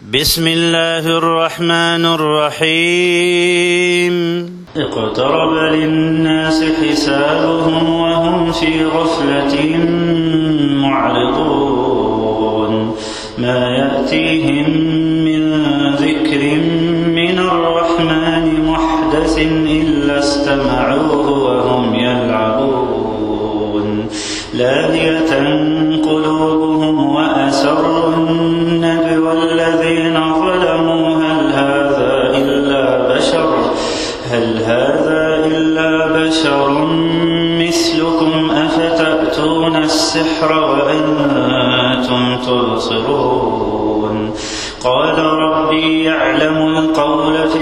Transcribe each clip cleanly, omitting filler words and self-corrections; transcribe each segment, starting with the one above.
بسم الله الرحمن الرحيم اقترب للناس حسابهم وهم في غفلة معرضون ما يأتيهم من ذكر من الرحمن محدث إلا استمعوه وهم يلعبون لاهية قلوبهم وأسروا النجوى الذين ظلموا هل هذا إلا بشر مثلكم أفتأتون السحر وأنتم تبصرون قال ربي يعلم القول في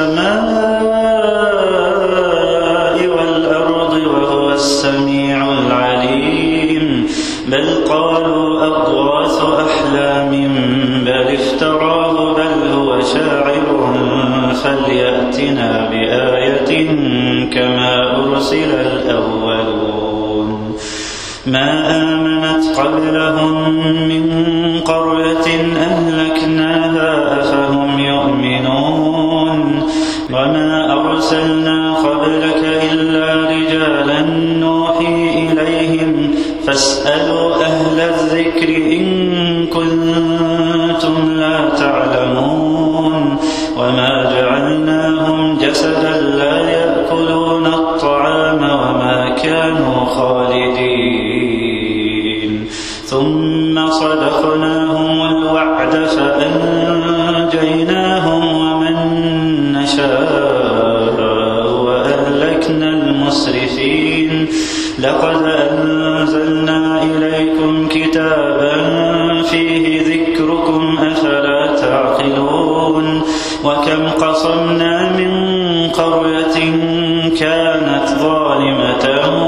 السماء والأرض وهو السميع العليم بل قالوا أضغاث أحلام بل افتراه بل هو شاعر فليأتنا بآية كما أرسل الأولون ما آمنت قبلهم من قرية أهلكناها أفهم يؤمنون وما أرسلنا قبلك إلا رجالا نوحي إليهم فاسألوا أهل الذكر إن كنتم لا تعلمون وما جعلناهم جسدا لا يأكلون الطعام وما كانوا خالدين ثم صدقناهم الوعد فأنجيناهم ومن نشاء وأهلكنا المسرفين لقد أنزلنا إليكم كتابا فيه ذكركم أفلا تعقلون وكم قصمنا من قرية كانت ظالمة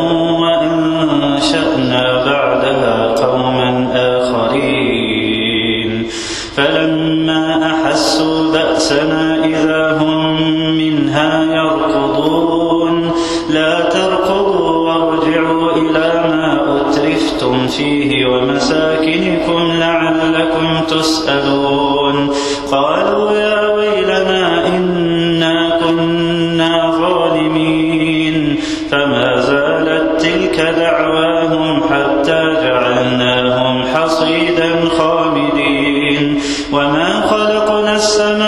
وأنشأنا بعدها قوما آخرين فلما أحسوا بأسنا إذا هم منها يركضون لا تركضوا وارجعوا إلى ما أترفتم فيه ومساكنكم لعلكم تسألون قالوا يا ويلنا إنا كنا ظالمين فما زالت تلك دعواهم حتى جعلناهم حصيدا خامدين وما خلقنا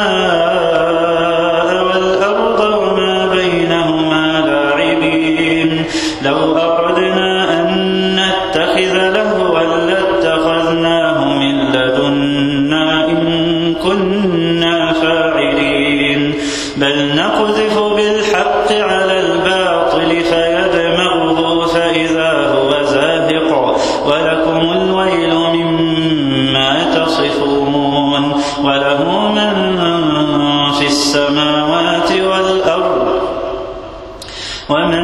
السماء والأرض وما بينهما لاعبين لو أردنا أن نتخذ لهوا لاتخذناه من لدنا إن كنا فاعلين بل نقذف بالحق على الباطل فيدمغه فإذا هو زاهق ولكم الويل مما تصفون وله من في السماوات والأرض ومن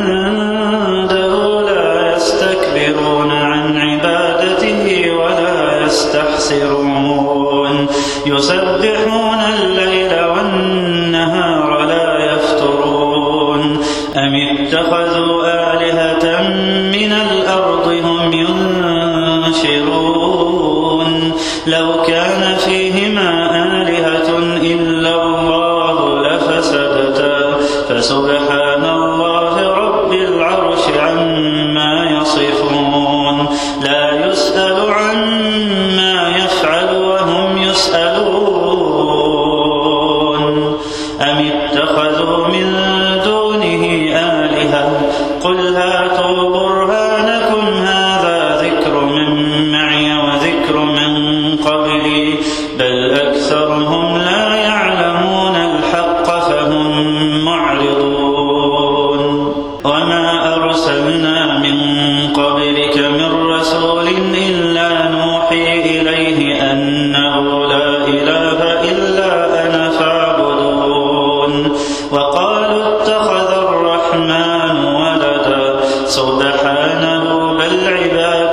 عنده لا يستكبرون عن عبادته ولا يستحسرون يسبحون الليل والنهار لا يفترون أم اتخذوا آلهة من الأرض هم ينشرون لو كان فيهما آلهة إلا الله لفسدتا فسبحان الله رب العرش عما يصفون لا يسأل عما يفعل وهم يسألون أم اتخذوا من دونه آلهة قل هاتوا برهانكم هذا ذكر من معي وذكر من قبلي بل أكثرهم لا يعلمون الحق فهم معرضون وما أرسلنا من قبلك من رسول إلا نوحي إليه أنه لا إله إلا أنا فاعبدون وقالوا اتخذ الرحمن ولدا سبحانه بل عباد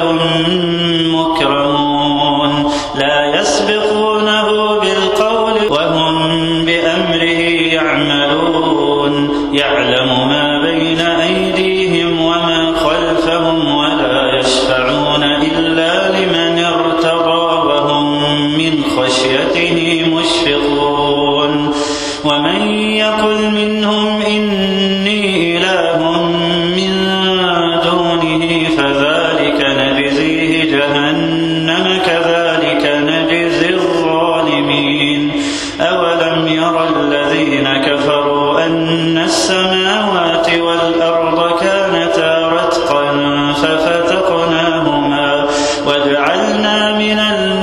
مكرمون لا يسبقونه بالقول وهم بأمره يعملون يعلم ما بين أيديهم وما خلفهم ولا يشفعون إلا لمن ارتضى وهم من خشيته مشفقون ومن يقل منهم إني إله من دونه فذلك نجزيه جهنم كذلك نجزي الظالمين أولم ير الذين كفروا أن السماوات والأرض كانتا رتقا ففتقناهما وجعلنا من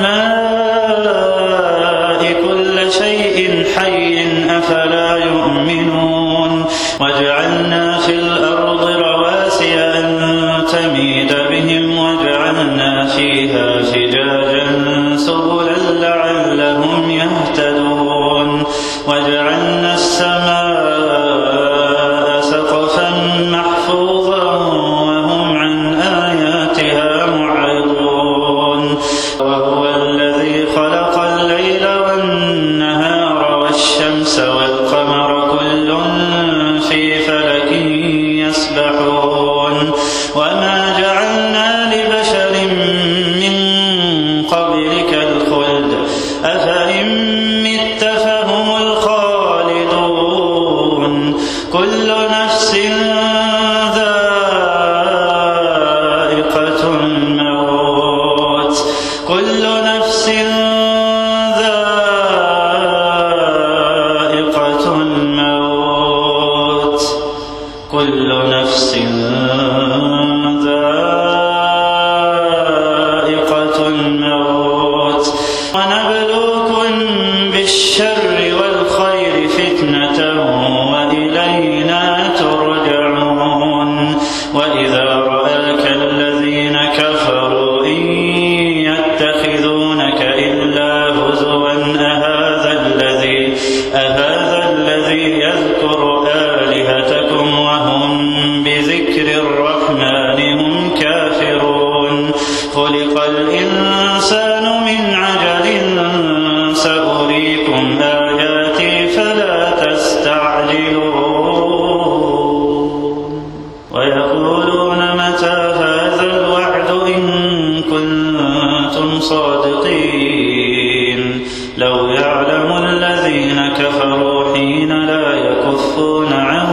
الماء كل شيء حي أفلا يؤمنون وجعلنا في الأرض رواسي أن تميد بهم وجعلنا فيها فجاجا سبلا لعلهم يهتدون وجعلنا السماء سقفا محفوظا وهم عن آياتها معرضون وهو الذي خلق الليل والنهار والشمس والقمر كل في فلك يسبحون وما جعلنا لبشر من قبلك الخلد أفإن مت فهم الخالدون كل نفس ذائقة الموت كل نفس ذائقة الموت كل نفس ذائقة الموت ونبلوكم بالشر والخير فتنة وإلينا ترجعون وإذا رآك الذين كفروا إن يتخذونك إلا هزوا أهذا الذي يذكر آلهتكم وهم بذكر الرحمن هم كافرون خلق الإنسان من عجل سأريكم آياتي فلا تستعجلون ويقولون متى هذا الوعد إن كنتم صادقين لو يعلم الذين كفروا حين لا يكفون عن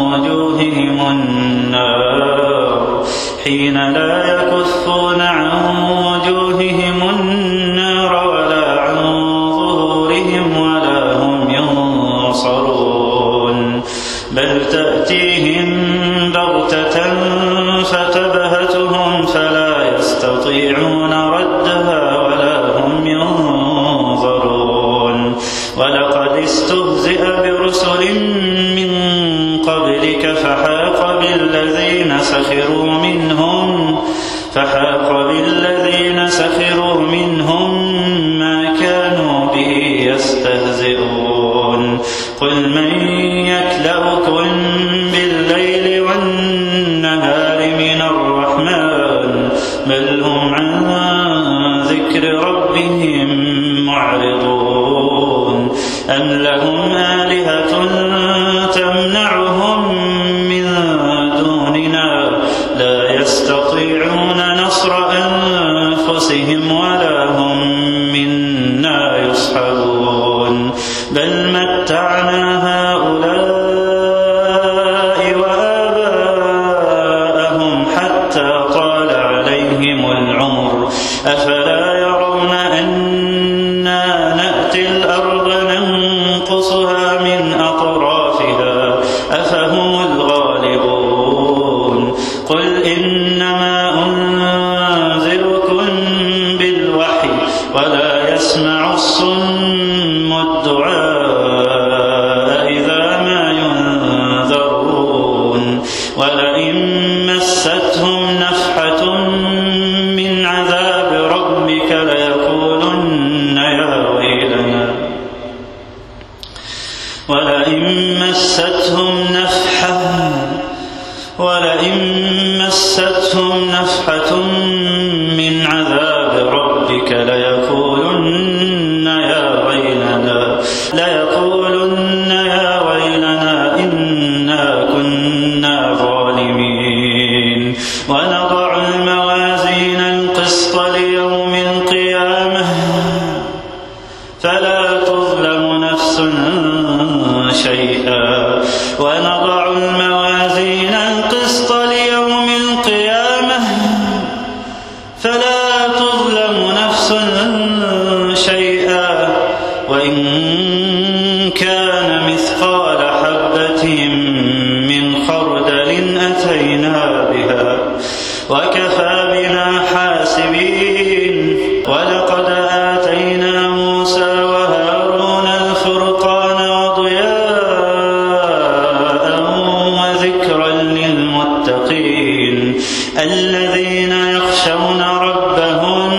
وجوههم النار ولا عن ظهورهم ولا هم ينصرون بل تأتيهم بغتة فتبهتهم فلا يستطيعون ردها ولا هم ينظرون ولقد استهزئ برسل من قبلك فحاق بالذين سخروا منهم ما كانوا به يستهزئون قل من يكلؤكم بالليل والنهار من الرحمن بل هم عن ذكر ربهم معرضون أم لهم آلهة تمنعهم من دوننا لا يستطيعون نصر أنفسهم ولا هم منا يصحبون بل متعنا هؤلاء وآباءهم حتى طال عليهم العمر أفلا يرون أنا نأتي الأرض ننقصها من أطرافها أفهم الغالبون قل إنما أنذركم بالوحي ولا يسمع الصم الدعاء إذا ما ينذرون ولئن مستهم نفحة من عذاب ربك ليقولن يا ويلنا ولئن مستهم نفحة من عذاب ربك ليقولن يا ويلنا إنا كنا ظالمين ونضع الموازين القسط ليوم القيامة فلا نفس شيئا ونضع الموازين القسط ليوم القيامة فلا تظلم نفس شيئا وإن كان مثقال حبة من خردل أتينا بها وكفى بنا حاسبين ولقد آتينا موسى وهارون الفرقان وضياء وذكرا للمتقين الذين يخشون ربهم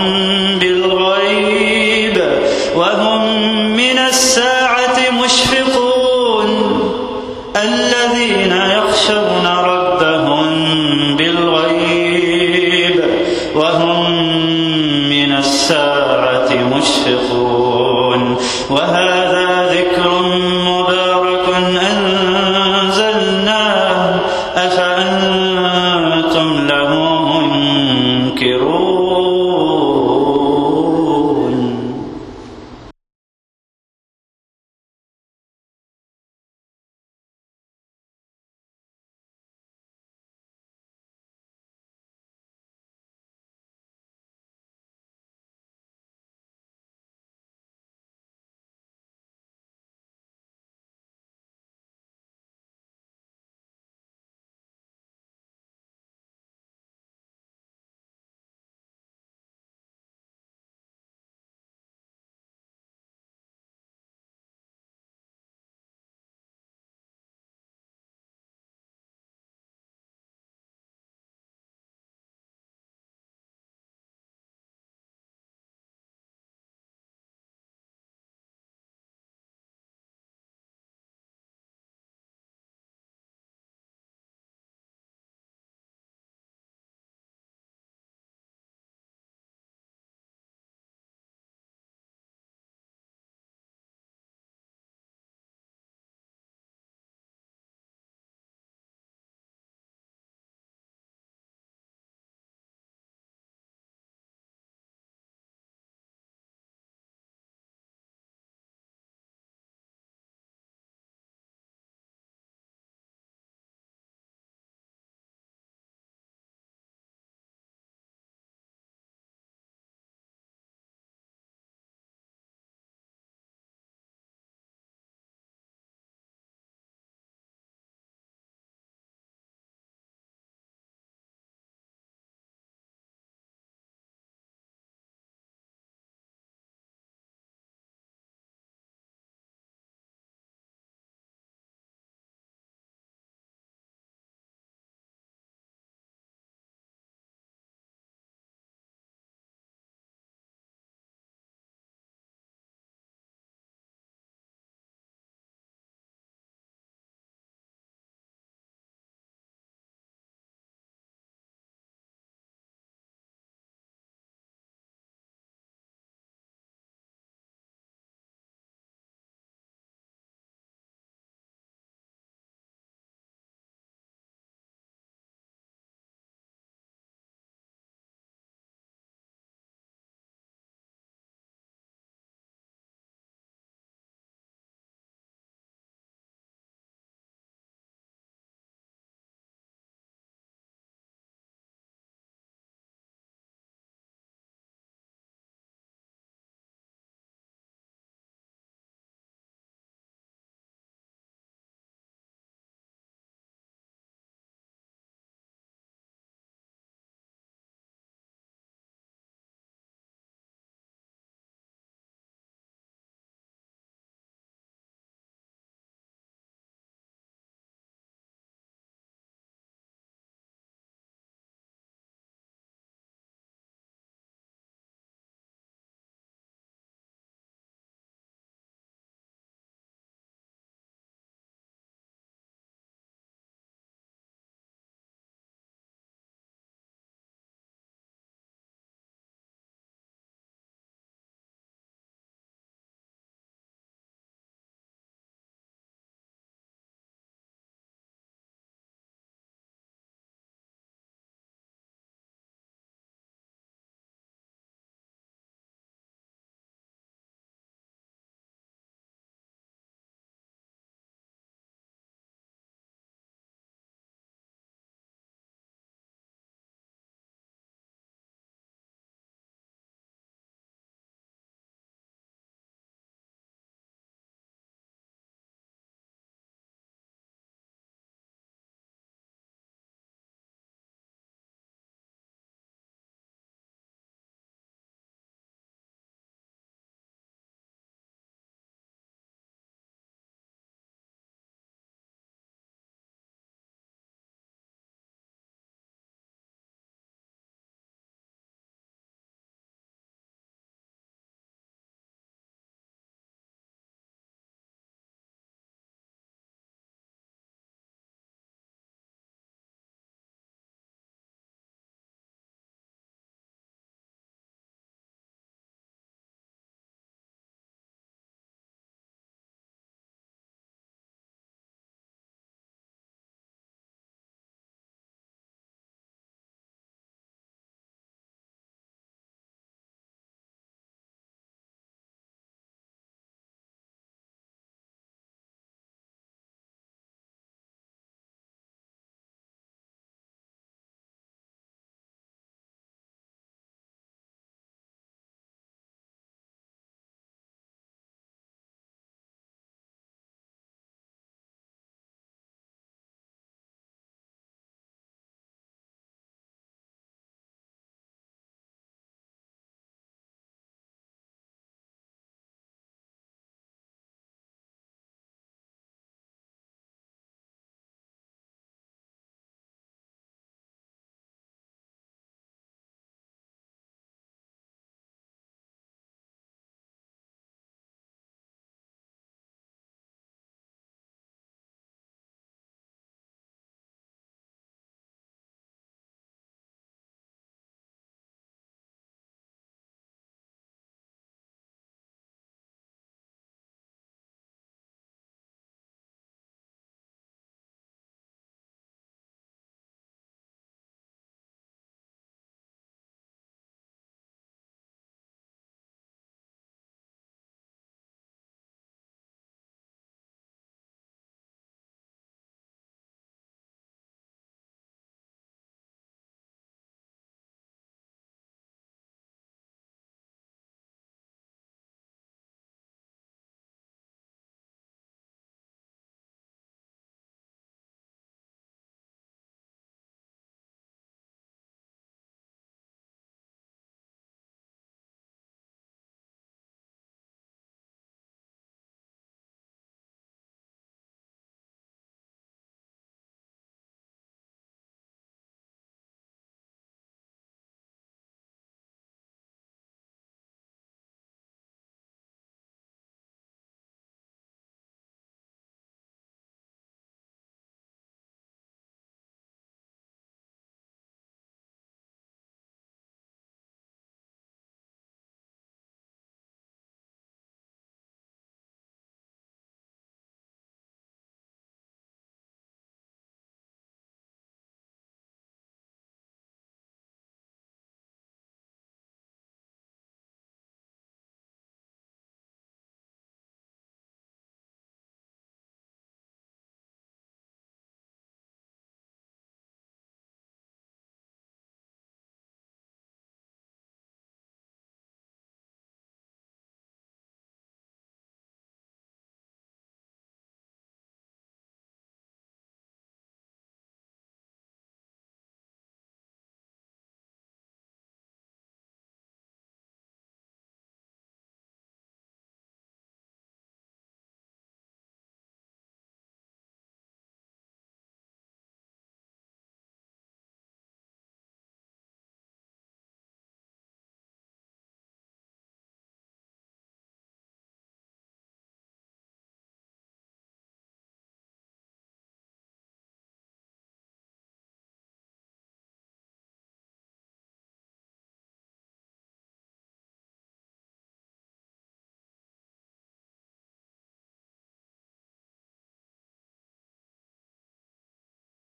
بالغيب وهم من الساعة مشفقون الذين يخشون ربهم بالغيب وهم من الساعة مشفقون وهذا ذكر